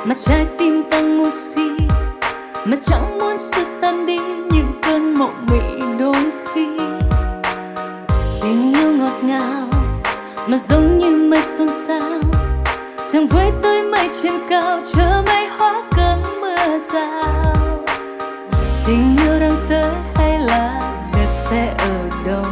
mà trái tim ta ngu si, mà chẳng muốn sự tan đi những cơn mộng mị đôi khi. Tình yêu ngọt ngào mà giống như mây xôn xao, chẳng với tới mây trên cao chờ mây hóa cơn mưa rào. Tình yêu đang tới hay là kẹt xe ở đâu?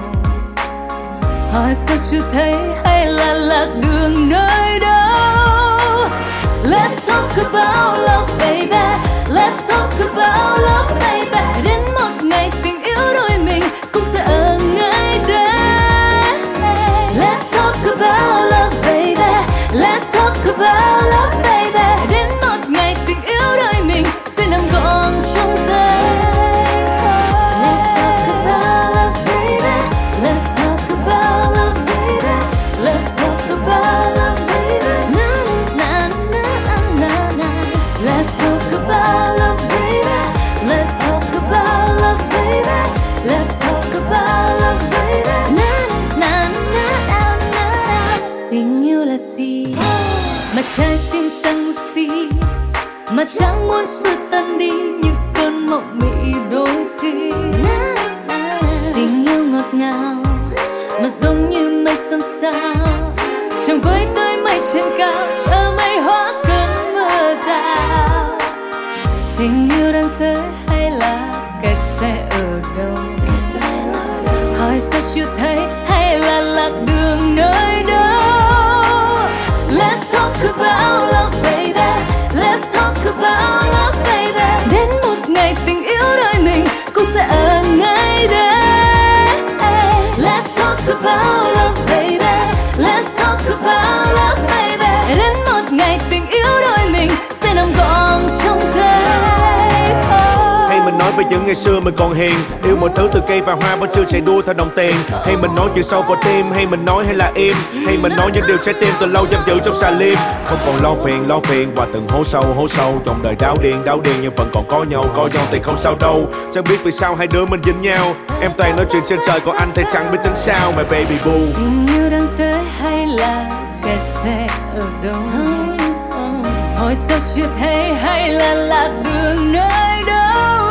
Hỏi sao chưa thấy hay là lạc đường nơi đâu? Let's talk about love baby, let's talk about love baby. Đến một ngày tình yêu đôi mình cũng sẽ ở ngay đây. Let's talk about love baby, let's talk about love baby. Đến một ngày tình yêu đôi mình sẽ nằm gọn trong tay. Let's talk about love baby, let's talk about love baby, let's talk about love baby. Na na na na na. Let's talk about love baby, let's talk about love baby, let's talk about love baby. Na na na na na. Tình yêu là gì mà trái tim ta ngu si, mà chẳng muốn xua tan đi những cơn mộng mị đôi khi. Tình yêu ngọt ngào mà giống như mây xôn xao, chẳng với tới mây trên cao chờ mây hóa cơn mưa rào. Tình yêu đang tới hay là kẹt xe ở đâu? Hỏi sao chưa thấy hay là lạc đường nơi đâu? Let's talk about love baby, let's talk about love baby. Đến một ngày tình yêu đôi mình cũng sẽ ở ngay đây. Let's talk about love baby, let's talk about love baby. Đến một ngày tình yêu đôi mình sẽ nằm gọn trong tay. Hay mình nói về những ngày xưa mình còn hiền, yêu mọi thứ từ cây và hoa vẫn chưa chạy đua theo đồng tiền. Hay mình nói chuyện sâu vào tim, hay mình nói hay là im, hay mình nói những điều trái tim từ lâu giam giữ trong xà lim. Không còn lo phiền qua từng hố sâu trong đời đau điên nhưng vẫn còn có nhau thì không sao đâu. Chẳng biết vì sao hai đứa mình dính nhau, em toàn nói chuyện trên trời còn anh thì chẳng biết tính sao. My baby boo. Tình yêu đang tới hay là kẹt xe ở đâu? Hỏi sao chưa thấy hay là lạc đường nơi đâu?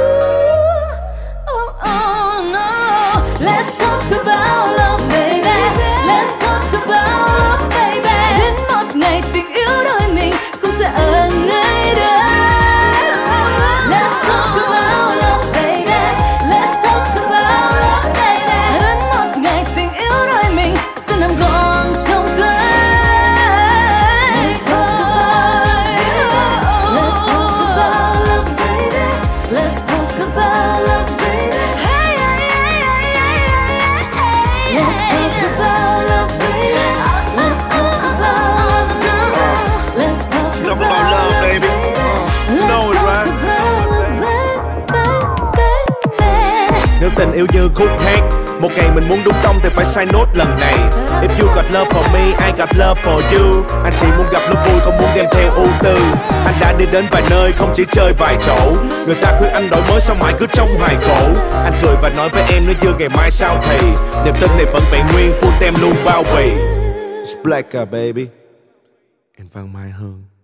Oh no. Let's talk about love baby, let's talk about love baby. Đến một ngày tình yêu đôi mình cũng sẽ ở ngay đây. Let's talk about love baby, let's talk about love baby. Đến một ngày tình yêu đôi mình sẽ nằm gọn trong tay. Let's talk about love baby, let's talk about love baby. Hey, hey, hey, hey, hey, hey. Let's talk about love baby, let's talk about love baby, let's talk about love baby. Know it, right? Nếu tình yêu như khúc hát, một ngày mình muốn đúng tông thì phải sai nốt lần này. If you got love for me, I got love for you. Anh chỉ muốn gặp lúc vui, không muốn đem theo ưu tư. Anh đã đi đến vài nơi, không chỉ chơi vài chỗ. Người ta khuyên anh đổi mới, sao mãi cứ trong hoài cổ. Anh cười và nói với em nếu như ngày mai sao thì niềm tin này vẫn vẹn nguyên, full tem luôn bao bì. It's Black baby. And Văn Mai Hương.